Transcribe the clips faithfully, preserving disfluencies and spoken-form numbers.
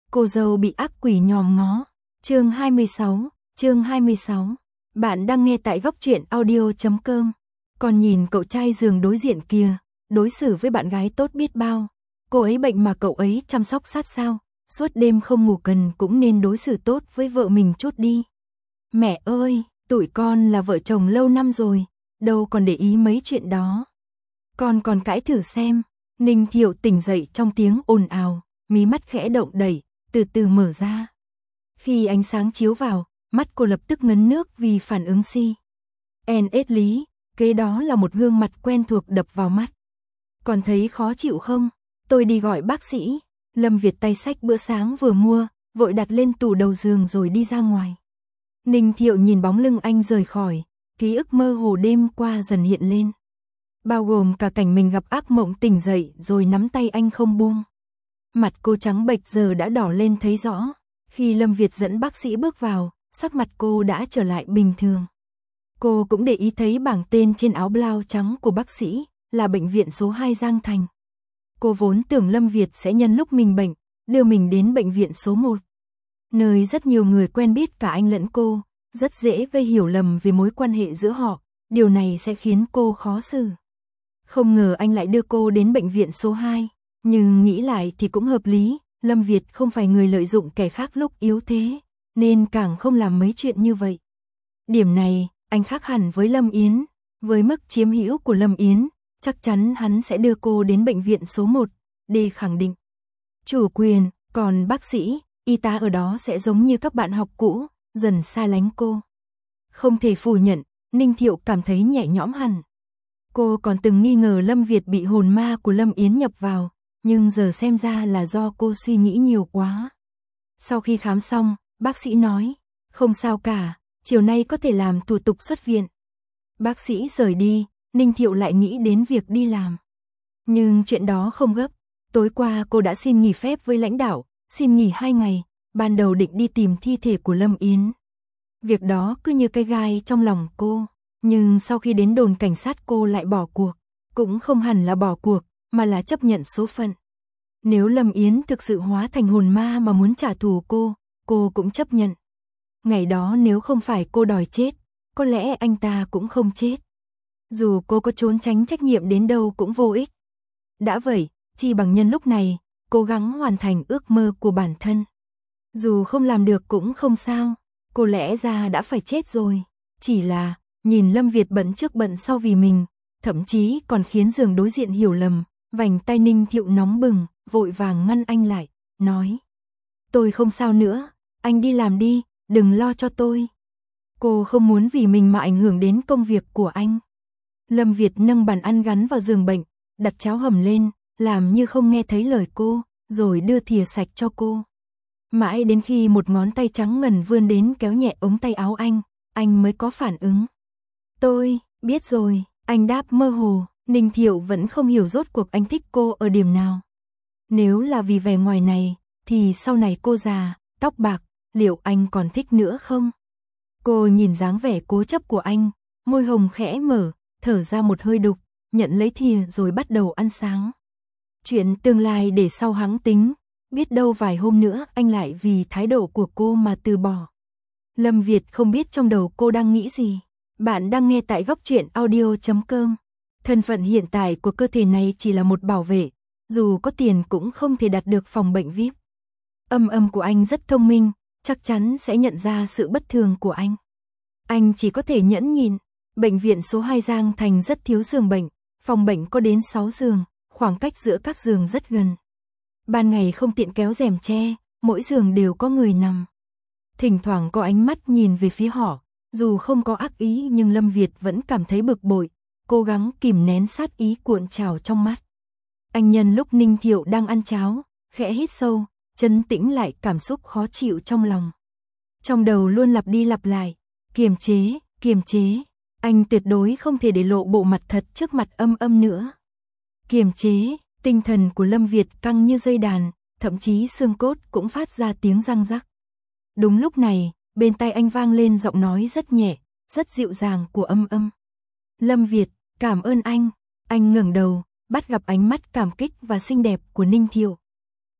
cô dâu bị ác quỷ nhòm ngó. Chương hai mươi sáu, chương hai mươi sáu. Bạn đang nghe tại góc truyện audio chấm com. Còn nhìn cậu trai giường đối diện kia, đối xử với bạn gái tốt biết bao. Cô ấy bệnh mà cậu ấy chăm sóc sát sao, suốt đêm không ngủ cần cũng nên đối xử tốt với vợ mình chút đi. Mẹ ơi, tụi con là vợ chồng lâu năm rồi, đâu còn để ý mấy chuyện đó. Con còn cãi thử xem. Ninh Thiệu tỉnh dậy trong tiếng ồn ào, mí mắt khẽ động đẩy, từ từ mở ra. Khi ánh sáng chiếu vào, mắt cô lập tức ngấn nước vì phản ứng si. En ết lý, kế đó là một gương mặt quen thuộc đập vào mắt. Còn thấy khó chịu không? Tôi đi gọi bác sĩ. Lâm Việt tay xách bữa sáng vừa mua, vội đặt lên tủ đầu giường rồi đi ra ngoài. Ninh Thiệu nhìn bóng lưng anh rời khỏi, ký ức mơ hồ đêm qua dần hiện lên. Bao gồm cả cảnh mình gặp ác mộng tỉnh dậy rồi nắm tay anh không buông. Mặt cô trắng bệch giờ đã đỏ lên thấy rõ. Khi Lâm Việt dẫn bác sĩ bước vào, sắc mặt cô đã trở lại bình thường. Cô cũng để ý thấy bảng tên trên áo blau trắng của bác sĩ, là bệnh viện số hai Giang Thành. Cô vốn tưởng Lâm Việt sẽ nhân lúc mình bệnh, đưa mình đến bệnh viện số một. Nơi rất nhiều người quen biết cả anh lẫn cô, rất dễ gây hiểu lầm về mối quan hệ giữa họ, điều này sẽ khiến cô khó xử. Không ngờ anh lại đưa cô đến bệnh viện số hai, nhưng nghĩ lại thì cũng hợp lý, Lâm Việt không phải người lợi dụng kẻ khác lúc yếu thế, nên càng không làm mấy chuyện như vậy. Điểm này, anh khác hẳn với Lâm Yến, với mức chiếm hữu của Lâm Yến, chắc chắn hắn sẽ đưa cô đến bệnh viện số một, để khẳng định chủ quyền, còn bác sĩ, y tá ở đó sẽ giống như các bạn học cũ, dần xa lánh cô. Không thể phủ nhận, Ninh Thiệu cảm thấy nhẹ nhõm hẳn. Cô còn từng nghi ngờ Lâm Việt bị hồn ma của Lâm Yến nhập vào, nhưng giờ xem ra là do cô suy nghĩ nhiều quá. Sau khi khám xong, bác sĩ nói, không sao cả, chiều nay có thể làm thủ tục xuất viện. Bác sĩ rời đi, Ninh Thiệu lại nghĩ đến việc đi làm. Nhưng chuyện đó không gấp, tối qua cô đã xin nghỉ phép với lãnh đạo, xin nghỉ hai ngày, ban đầu định đi tìm thi thể của Lâm Yến. Việc đó cứ như cái gai trong lòng cô, nhưng sau khi đến đồn cảnh sát cô lại bỏ cuộc, cũng không hẳn là bỏ cuộc, mà là chấp nhận số phận. Nếu Lâm Yến thực sự hóa thành hồn ma mà muốn trả thù cô, cô cũng chấp nhận. Ngày đó nếu không phải cô đòi chết, có lẽ anh ta cũng không chết. Dù cô có trốn tránh trách nhiệm đến đâu cũng vô ích. Đã vậy, chỉ bằng nhân lúc này, cố gắng hoàn thành ước mơ của bản thân. Dù không làm được cũng không sao, cô lẽ ra đã phải chết rồi. Chỉ là, nhìn Lâm Việt bận trước bận sau vì mình, thậm chí còn khiến giường đối diện hiểu lầm, vành tay Ninh Thiệu nóng bừng, vội vàng ngăn anh lại, nói. Tôi không sao nữa, anh đi làm đi, đừng lo cho tôi. Cô không muốn vì mình mà ảnh hưởng đến công việc của anh. Lâm Việt nâng bàn ăn gắn vào giường bệnh, đặt cháo hầm lên, làm như không nghe thấy lời cô, rồi đưa thìa sạch cho cô. Mãi đến khi một ngón tay trắng ngần vươn đến kéo nhẹ ống tay áo anh, anh mới có phản ứng. Tôi, biết rồi, anh đáp mơ hồ, Ninh Thiệu vẫn không hiểu rốt cuộc anh thích cô ở điểm nào. Nếu là vì vẻ ngoài này, thì sau này cô già, tóc bạc, liệu anh còn thích nữa không? Cô nhìn dáng vẻ cố chấp của anh, môi hồng khẽ mở, thở ra một hơi đục, nhận lấy thìa rồi bắt đầu ăn sáng. Chuyện tương lai để sau hãng tính, biết đâu vài hôm nữa anh lại vì thái độ của cô mà từ bỏ. Lâm Việt không biết trong đầu cô đang nghĩ gì. Bạn đang nghe tại góc truyện audio chấm com. Thân phận hiện tại của cơ thể này chỉ là một bảo vệ, dù có tiền cũng không thể đạt được phòng bệnh vi ai pi. Âm âm của anh rất thông minh, chắc chắn sẽ nhận ra sự bất thường của anh. Anh chỉ có thể nhẫn nhịn. Bệnh viện số hai Giang Thành rất thiếu giường bệnh, phòng bệnh có đến sáu giường, khoảng cách giữa các giường rất gần. Ban ngày không tiện kéo rèm che, mỗi giường đều có người nằm. Thỉnh thoảng có ánh mắt nhìn về phía họ, dù không có ác ý nhưng Lâm Việt vẫn cảm thấy bực bội, cố gắng kìm nén sát ý cuộn trào trong mắt. Anh nhân lúc Ninh Thiệu đang ăn cháo, khẽ hít sâu, trấn tĩnh lại cảm xúc khó chịu trong lòng. Trong đầu luôn lặp đi lặp lại, kiềm chế, kiềm chế, anh tuyệt đối không thể để lộ bộ mặt thật trước mặt âm âm nữa. Kiềm chế, tinh thần của Lâm Việt căng như dây đàn, thậm chí xương cốt cũng phát ra tiếng răng rắc. Đúng lúc này, bên tai anh vang lên giọng nói rất nhẹ, rất dịu dàng của âm âm. Lâm Việt, cảm ơn anh. Anh ngẩng đầu, bắt gặp ánh mắt cảm kích và xinh đẹp của Ninh Thiệu.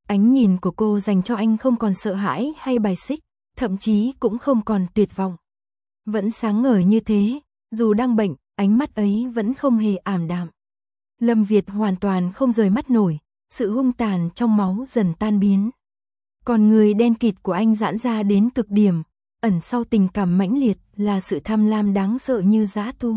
Ánh nhìn của cô dành cho anh không còn sợ hãi hay bài xích, thậm chí cũng không còn tuyệt vọng. Vẫn sáng ngời như thế, dù đang bệnh, ánh mắt ấy vẫn không hề ảm đạm. Lâm Việt hoàn toàn không rời mắt nổi, sự hung tàn trong máu dần tan biến. Còn người đen kịt của anh giãn ra đến cực điểm, ẩn sau tình cảm mãnh liệt là sự tham lam đáng sợ như dã thú.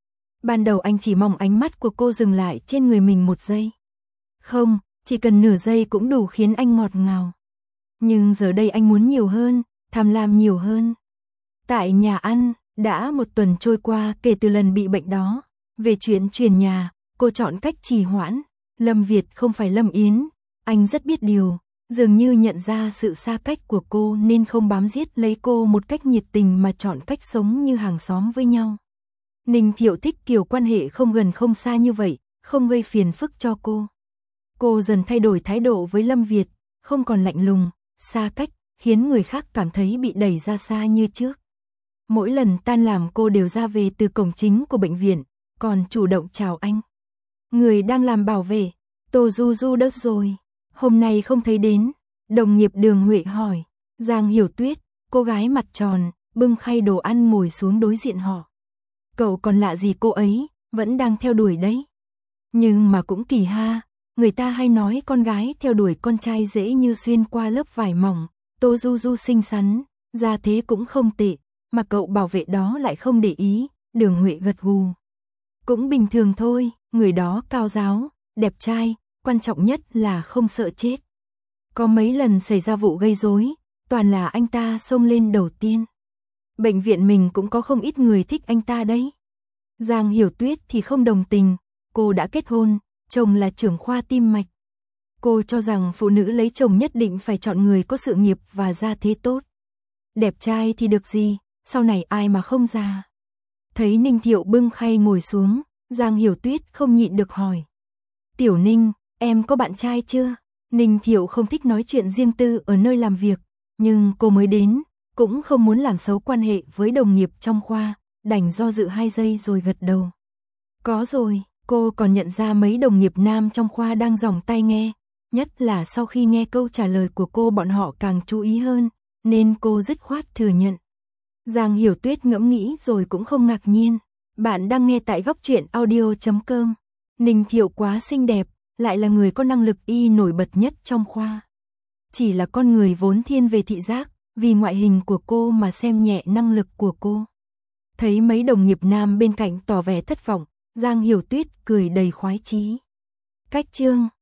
Ban đầu anh chỉ mong ánh mắt của cô dừng lại trên người mình một giây. Không, chỉ cần nửa giây cũng đủ khiến anh ngọt ngào. Nhưng giờ đây anh muốn nhiều hơn, tham lam nhiều hơn. Tại nhà ăn, đã một tuần trôi qua kể từ lần bị bệnh đó. Về chuyện chuyển nhà, cô chọn cách trì hoãn. Lâm Việt không phải Lâm Yến, anh rất biết điều. Dường như nhận ra sự xa cách của cô nên không bám giết lấy cô một cách nhiệt tình mà chọn cách sống như hàng xóm với nhau. Ninh Thiệu thích kiểu quan hệ không gần không xa như vậy, không gây phiền phức cho cô. Cô dần thay đổi thái độ với Lâm Việt, không còn lạnh lùng, xa cách, khiến người khác cảm thấy bị đẩy ra xa như trước. Mỗi lần tan làm cô đều ra về từ cổng chính của bệnh viện, còn chủ động chào anh. Người đang làm bảo vệ, Tô Du Du đâu rồi? Hôm nay không thấy đến. Đồng nghiệp Đường Huệ hỏi. Giang Hiểu Tuyết, cô gái mặt tròn, bưng khay đồ ăn ngồi xuống đối diện họ. Cậu còn lạ gì cô ấy, vẫn đang theo đuổi đấy. Nhưng mà cũng kỳ ha, người ta hay nói con gái theo đuổi con trai dễ như xuyên qua lớp vải mỏng. Tô Du Du xinh xắn, ra thế cũng không tệ, mà cậu bảo vệ đó lại không để ý. Đường Huệ gật gù. Cũng bình thường thôi, người đó cao ráo, đẹp trai, quan trọng nhất là không sợ chết. Có mấy lần xảy ra vụ gây rối, toàn là anh ta xông lên đầu tiên. Bệnh viện mình cũng có không ít người thích anh ta đấy. Giang Hiểu Tuyết thì không đồng tình, cô đã kết hôn, chồng là trưởng khoa tim mạch. Cô cho rằng phụ nữ lấy chồng nhất định phải chọn người có sự nghiệp và gia thế tốt. Đẹp trai thì được gì, sau này ai mà không già. Thấy Ninh Thiệu bưng khay ngồi xuống, Giang Hiểu Tuyết không nhịn được hỏi. Tiểu Ninh, em có bạn trai chưa? Ninh Thiệu không thích nói chuyện riêng tư ở nơi làm việc, nhưng cô mới đến, cũng không muốn làm xấu quan hệ với đồng nghiệp trong khoa, đành do dự hai giây rồi gật đầu. Có rồi, cô còn nhận ra mấy đồng nghiệp nam trong khoa đang giòng tai nghe, nhất là sau khi nghe câu trả lời của cô bọn họ càng chú ý hơn, nên cô dứt khoát thừa nhận. Giang Hiểu Tuyết ngẫm nghĩ rồi cũng không ngạc nhiên. Bạn đang nghe tại góc truyện audio chấm com. Ninh Thiệu quá xinh đẹp, lại là người có năng lực y nổi bật nhất trong khoa. Chỉ là con người vốn thiên về thị giác, vì ngoại hình của cô mà xem nhẹ năng lực của cô. Thấy mấy đồng nghiệp nam bên cạnh tỏ vẻ thất vọng, Giang Hiểu Tuyết cười đầy khoái chí. Cách chương